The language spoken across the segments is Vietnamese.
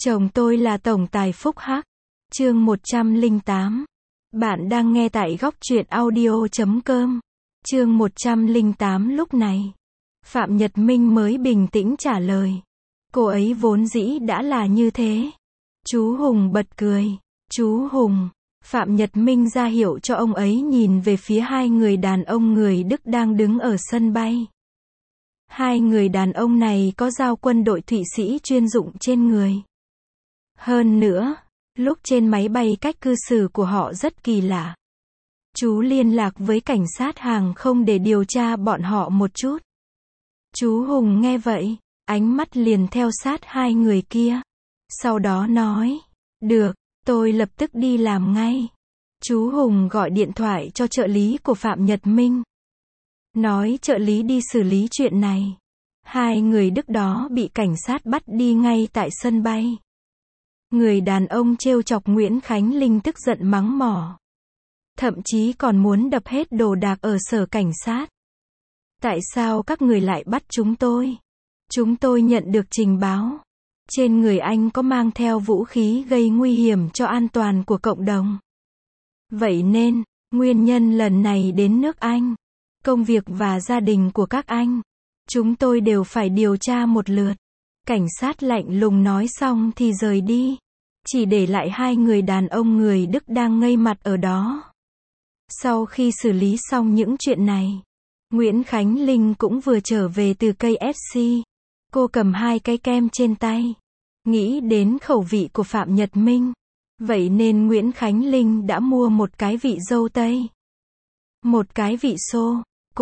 Chồng tôi là tổng tài phúc hắc. Chương 108. Bạn đang nghe tại góc truyện audio.com. Chương 108. Lúc này, Phạm Nhật Minh mới bình tĩnh trả lời. Cô ấy vốn dĩ đã là như thế. Chú Hùng bật cười. Chú Hùng. Phạm Nhật Minh ra hiệu cho ông ấy nhìn về phía hai người đàn ông người Đức đang đứng ở sân bay. Hai người đàn ông này có dao quân đội Thụy Sĩ chuyên dụng trên người. Hơn nữa, lúc trên máy bay cách cư xử của họ rất kỳ lạ. Chú liên lạc với cảnh sát hàng không để điều tra bọn họ một chút. Chú Hùng nghe vậy, ánh mắt liền theo sát hai người kia. Sau đó nói, được, tôi lập tức đi làm ngay. Chú Hùng gọi điện thoại cho trợ lý của Phạm Nhật Minh. Nói trợ lý đi xử lý chuyện này. Hai người Đức đó bị cảnh sát bắt đi ngay tại sân bay. Người đàn ông trêu chọc Nguyễn Khánh Linh tức giận mắng mỏ. Thậm chí còn muốn đập hết đồ đạc ở sở cảnh sát. Tại sao các người lại bắt chúng tôi? Chúng tôi nhận được trình báo. Trên người anh có mang theo vũ khí gây nguy hiểm cho an toàn của cộng đồng. Vậy nên, nguyên nhân lần này đến nước Anh, công việc và gia đình của các anh, chúng tôi đều phải điều tra một lượt. Cảnh sát lạnh lùng nói xong thì rời đi. Chỉ để lại hai người đàn ông người Đức đang ngây mặt ở đó. Sau khi xử lý xong những chuyện này, Nguyễn Khánh Linh cũng vừa trở về từ KFC. Cô cầm hai cái kem trên tay. Nghĩ đến khẩu vị của Phạm Nhật Minh. Vậy nên Nguyễn Khánh Linh đã mua một cái vị dâu tây. Một cái vị xô.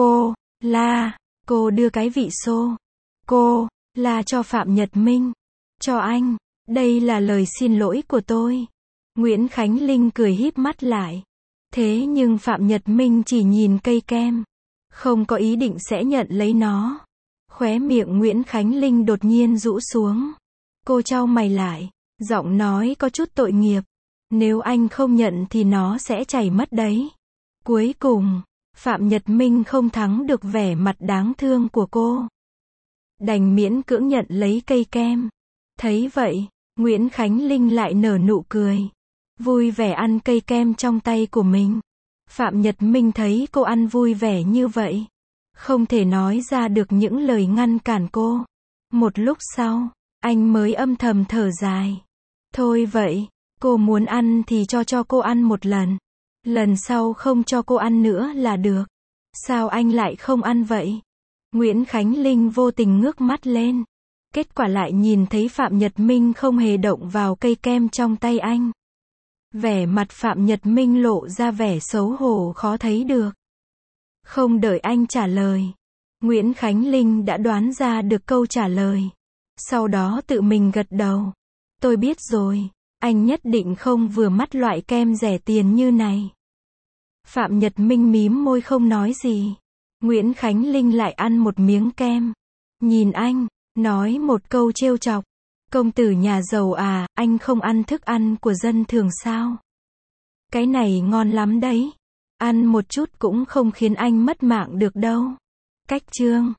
Cô đưa cái vị xô. La cho Phạm Nhật Minh. Cho anh. Đây là lời xin lỗi của tôi. Nguyễn Khánh Linh cười híp mắt lại. Thế nhưng Phạm Nhật Minh chỉ nhìn cây kem. Không có ý định sẽ nhận lấy nó. Khóe miệng Nguyễn Khánh Linh đột nhiên rũ xuống. Cô chau mày lại. Giọng nói có chút tội nghiệp. Nếu anh không nhận thì nó sẽ chảy mất đấy. Cuối cùng, Phạm Nhật Minh không thắng được vẻ mặt đáng thương của cô. Đành miễn cưỡng nhận lấy cây kem. Thấy vậy, Nguyễn Khánh Linh lại nở nụ cười. Vui vẻ ăn cây kem trong tay của mình. Phạm Nhật Minh thấy cô ăn vui vẻ như vậy. Không thể nói ra được những lời ngăn cản cô. Một lúc sau, anh mới âm thầm thở dài. Thôi vậy, cô muốn ăn thì cho cô ăn một lần. Lần sau không cho cô ăn nữa là được. Sao anh lại không ăn vậy? Nguyễn Khánh Linh vô tình ngước mắt lên. Kết quả lại nhìn thấy Phạm Nhật Minh không hề động vào cây kem trong tay anh. Vẻ mặt Phạm Nhật Minh lộ ra vẻ xấu hổ khó thấy được. Không đợi anh trả lời, Nguyễn Khánh Linh đã đoán ra được câu trả lời. Sau đó tự mình gật đầu. Tôi biết rồi, anh nhất định không vừa mắt loại kem rẻ tiền như này. Phạm Nhật Minh mím môi không nói gì. Nguyễn Khánh Linh lại ăn một miếng kem. Nhìn anh, nói một câu trêu chọc. Công tử nhà giàu à, anh không ăn thức ăn của dân thường sao? Cái này ngon lắm đấy. Ăn một chút cũng không khiến anh mất mạng được đâu. Cách chương